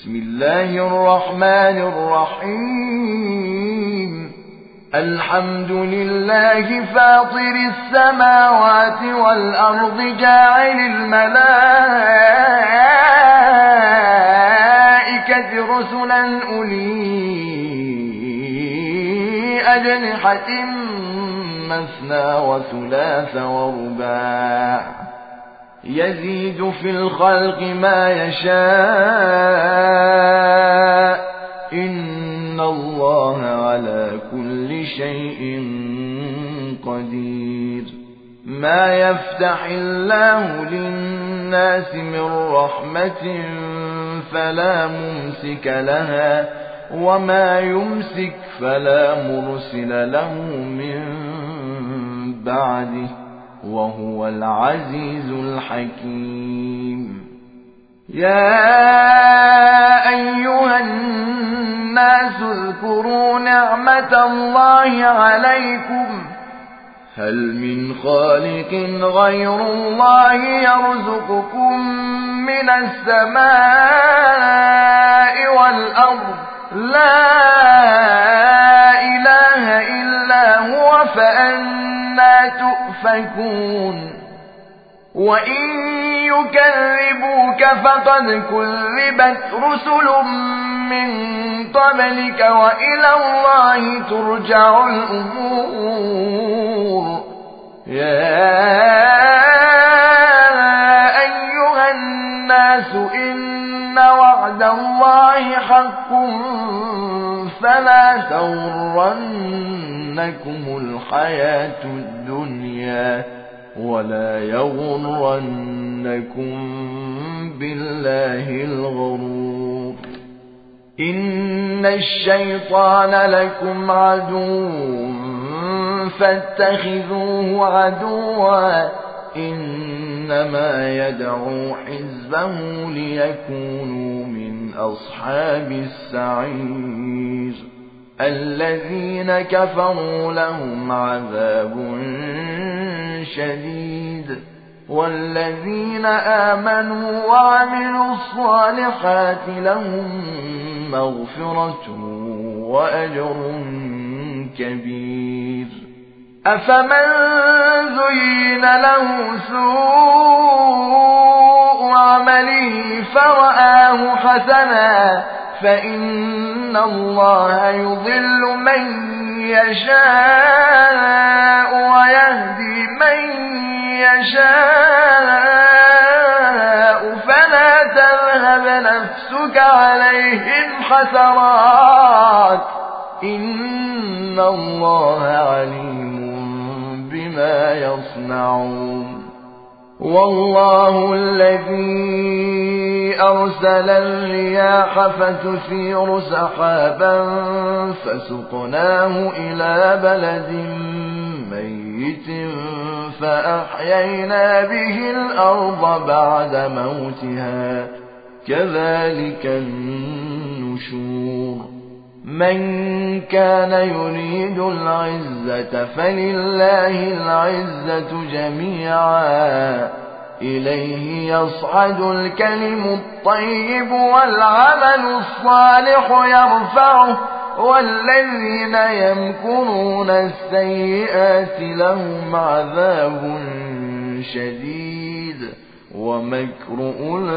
بسم الله الرحمن الرحيم الحمد لله فاطر السماوات والأرض جاعل الملائكة رسلا أولي أجنحة مثنى وثلاث ورباع يزيد في الخلق ما يشاء إن الله على كل شيء قدير ما يفتح الله للناس من رحمة فلا ممسك لها وما يمسك فلا مرسل له من بعده وهو العزيز الحكيم يا أيها الناس اذكروا نعمة الله عليكم هل من خالق غير الله يرزقكم من السماء والأرض لا إله إلا هو فأنى تؤفكون وإن يكذبوك فقد كذبت رسل من قبلك وإلى الله ترجع الأمور يا أيها الناس إن وعد الله حق فلا تغرنكم الحياة الدنيا ولا يغرنكم بالله الغرور إن الشيطان لكم عدو فاتخذوه عدوا إنما يدعو حزبه ليكونوا من أصحاب السعير الذين كفروا لهم عذاب شديد والذين آمنوا وعملوا الصالحات لهم مغفرة وأجر كبير أفمن زين له سوء عمله فرآه حسنا فإن الله يضل من يشاء ويهدي من يشاء فلا تذهب نفسك عليهم حسرات إن الله عليم بما يصنعون والله الذي أرسل الرياح فتثير سحابا فسقناه إلى بلد ميت فأحيينا به الأرض بعد موتها كذلك النشور من كان يريد العزة فلله العزة جميعا إليه يصعد الكلم الطيب والعمل الصالح يرفعه والذين يمكرون السيئات لهم عذاب شديد ومكر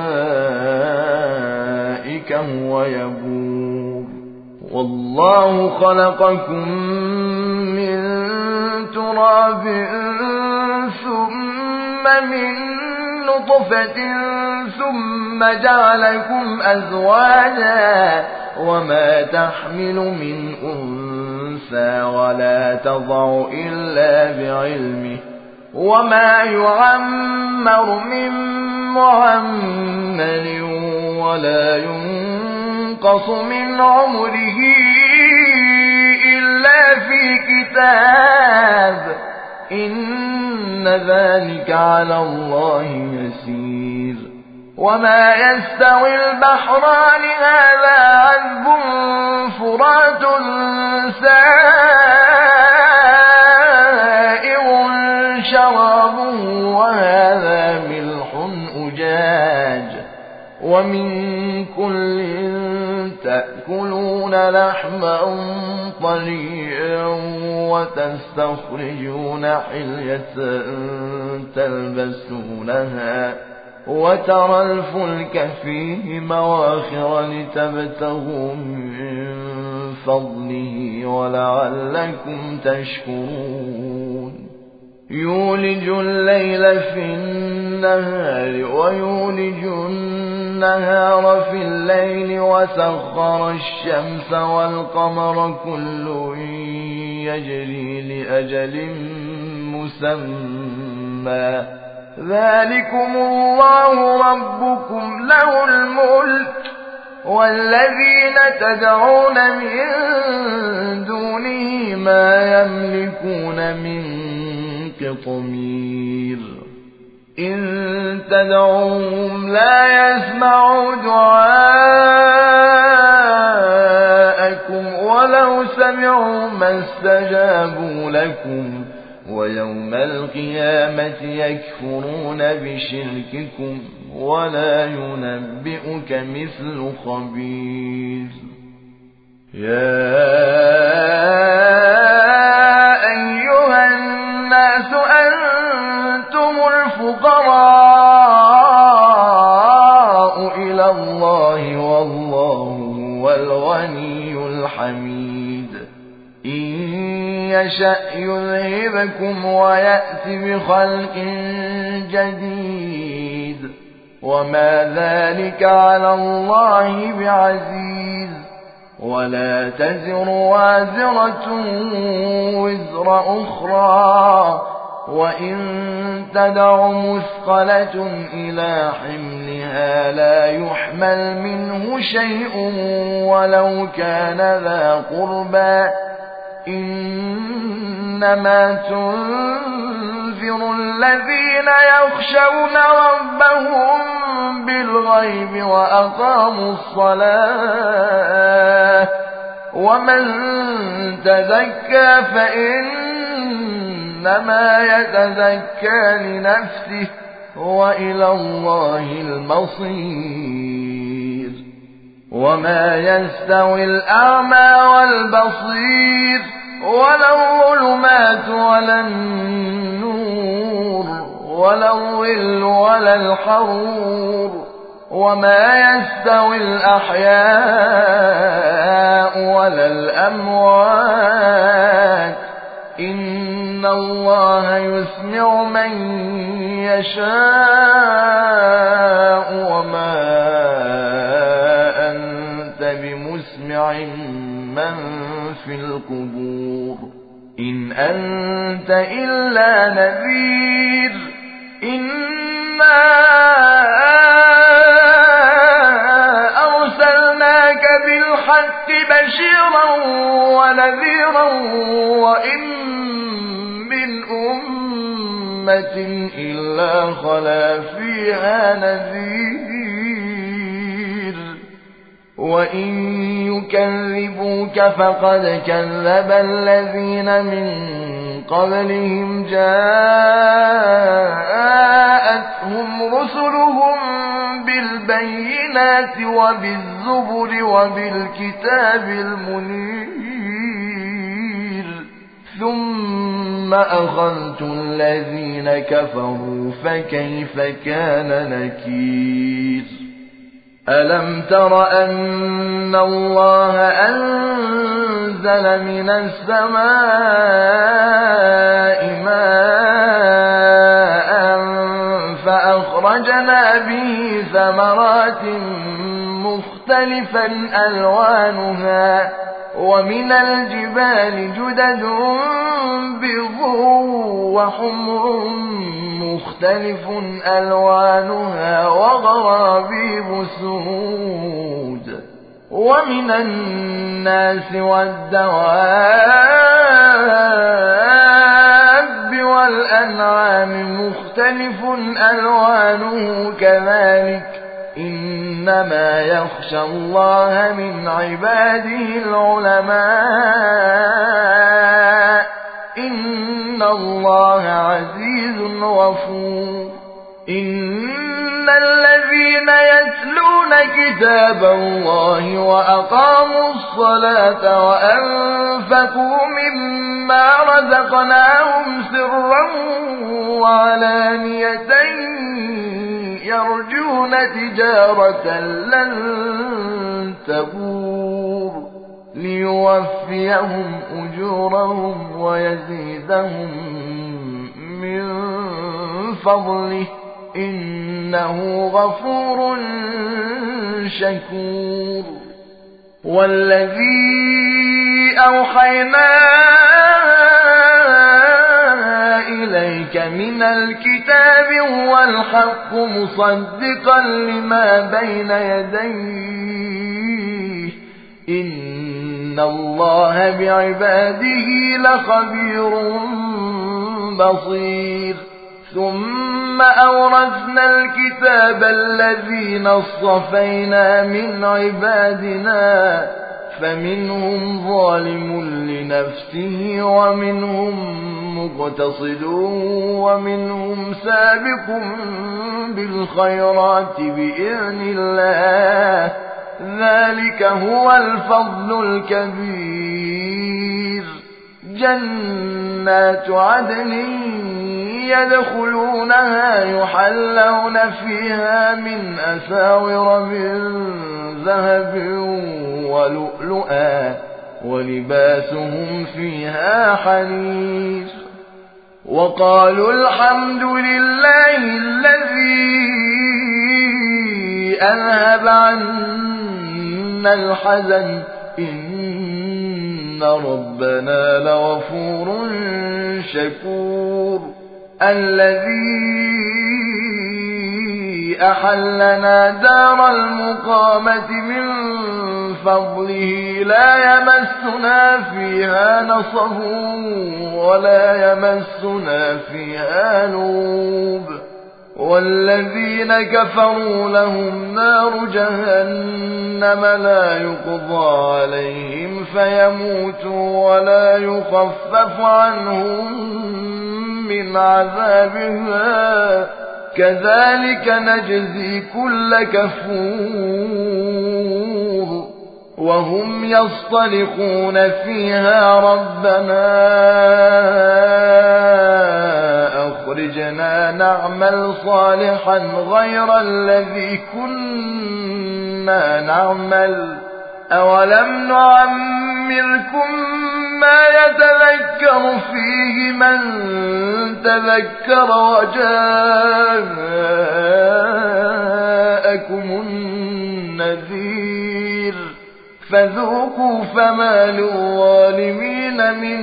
أولئك هو يبور والله خلقكم من تراب ثم من نطفة ثم جعلكم أزواجا وما تحمل من أنثى ولا تضع إلا بعلمه وما يعمر من معمر ولا ينقص من عمره إلا في كتاب إن ذلك على الله يسير وما يستوي البحران هذا عذب فرات سائغ شرابه وهذا ملح أجاج ومن كل تأكلون لحما طريا وتستخرجون حلية تلبسونها وترى الفلك فيه مواخر لتبتغوا من فضله ولعلكم تشكرون يولج الليل في النهار ويولج النهار في الليل وسخر الشمس والقمر كل يجري لأجل مسمى ذلكم الله ربكم له الملك والذين تدعون من دونه ما يملكون من قطمير إن تدعوهم لا يسمعوا دعاءكم ولو سمعوا ما استجابوا لكم ويوم القيامة يكفرون بشرككم ولا ينبئك مثل خبير يا أيها الناس أنتم الفقراء إلى الله والله هو الغني الحميد إن يشأ يذهبكم ويأت بخلق جديد وما ذلك على الله بعزيز ولا تزر وازرة وزر أخرى وإن تدع مثقلة إلى حملها لا يحمل منه شيء ولو كان ذا قربى إنما تنذر الذين يخشون ربهم بالغيب وأقاموا الصلاة ومن تزكى فإنما يتزكى لنفسه وإلى الله المصير وما يستوي الأعمى والبصير ولا الظلمات ولا النور ولا الظل ولا الحرور وما يستوي الأحياء ولا الأموات إن الله يسمع من يشاء وما أنت بمسمع من في القبور إن أنت إلا نذير إنا أرسلناك بالحق بشيرا ونذيرا وإن من أمة إلا خلا فيها نذير وإن يكذبوك فقد كذب الذين من قبلهم جاءتهم رسلهم بالبينات وبالزبر وبالكتاب المنير ثم أخذت الذين كفروا فكيف كان نكير ألم تر أن الله أنزل من السماء ماء فأخرجنا به ثمرات مختلفا ألوانها ومن الجبال جدد بيض وحمر مختلف ألوانها وغرابيب سود ومن الناس والدواب والأنعام مختلف ألوانه كذلك إنما يخشى الله من عباده العلماء إن الله عزيز غفور إن إن الذين يتلون كتاب الله وأقاموا الصلاة وأنفقوا مما رزقناهم سرا وعلانية يرجون تجارة لن تبور ليوفيهم أجورهم ويزيدهم من فضله إنه غفور شكور والذي أوحينا إليك من الكتاب هو الحق مصدقا لما بين يديه إن الله بعباده لخبير بصير ثم أورثنا الكتاب الذين اصطفينا من عبادنا فمنهم ظالم لنفسه ومنهم مقتصد ومنهم سابق بالخيرات بإذن الله ذلك هو الفضل الكبير جنات عدن يدخلونها يحلون فيها من أساور من ذهب ولؤلؤا ولباسهم فيها حرير وقالوا الحمد لله الذي أذهب عنا الحزن إن ربنا لغفور شكور الذي أحلنا دار المقامة من فضله لا يمسنا فيها نصب ولا يمسنا فيها لوب والذين كفروا لهم نار جهنم لا يقضى عليهم فيموتوا ولا يخفف عنهم من عذابها كذلك نجزي كل كفور وهم يصطرخون فيها ربنا أخرجنا نعمل صالحا غير الذي كنا نعمل أولم نعمركم ما يتذكر فيه من تذكر وجاءكم النذير فذوقوا فما للظالمين من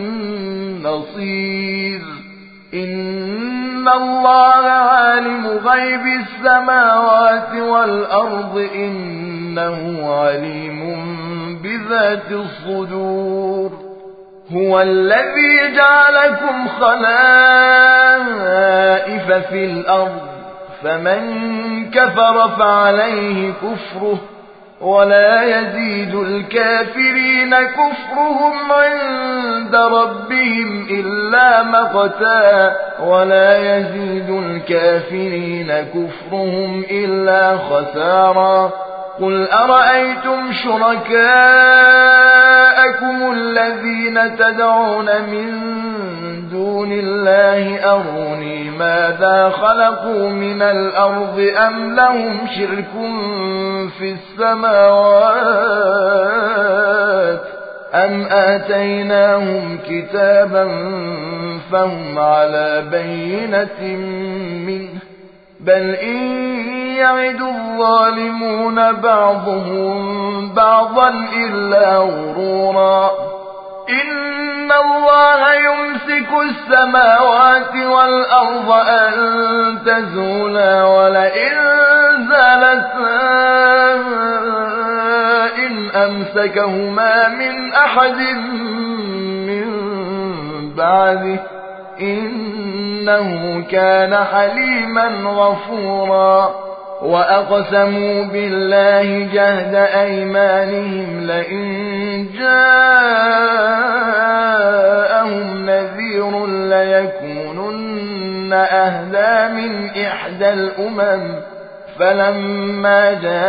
نصير إن الله عالم غيب السماوات والأرض إنه عليم بذات الصدور هو الذي جعلكم خلائف في الأرض فمن كفر فعليه كفره ولا يزيد الكافرين كفرهم عند ربهم إلا مقتا ولا يزيد الكافرين كفرهم إلا خسارا قل أرأيتم شركاءكم الذين تدعون من دون الله أروني ماذا خلقوا من الأرض أم لهم شرك في السماوات أم آتيناهم كتابا فهم على بينة منه بل إن يعد الظالمون بعضهم بعضا إلا غرورا إن الله يمسك السماوات والأرض أن تزولا ولئن زالتا إن أمسكهما من أحد من بعده إنه كان حليما غفورا وأقسموا بالله جهد أيمانهم لئن جاءهم نذير ليكونن أهدى من إحدى الأمم فلما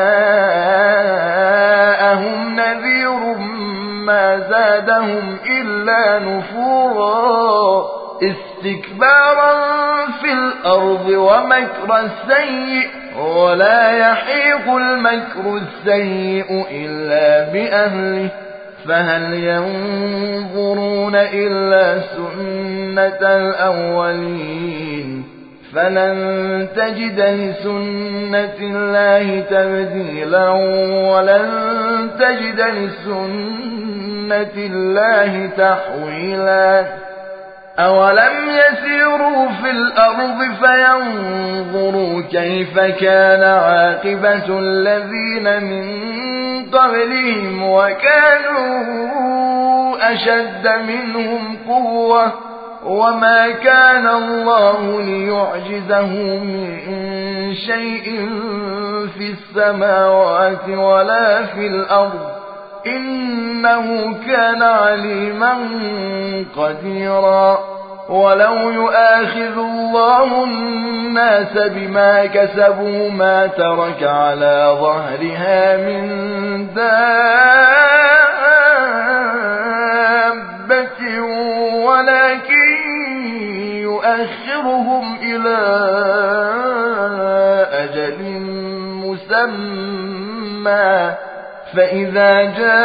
جاءهم نذير ما زادهم إلا نفورا استكبارا في الأرض ومكر السيء ولا يحيق المكر السيء إلا بأهله فهل ينظرون إلا سنة الأولين فلن تجد لسنة الله تبديلا ولن تجد لسنة الله تحويلا أولم يسيروا في الأرض فينظروا كيف كان عاقبة الذين من قبلهم وكانوا أشد منهم قوة وما كان الله ليعجزه من شيء في السماوات ولا في الأرض إنه كان عليما قديرا ولو يؤاخذ الله الناس بما كسبوا ما ترك على ظهرها من دابة ولكن يؤخرهم إلى أجل مسمى فإذا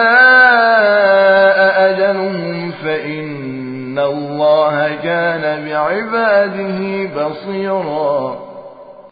جاء أجلهم فإن الله كان بعباده بصيرا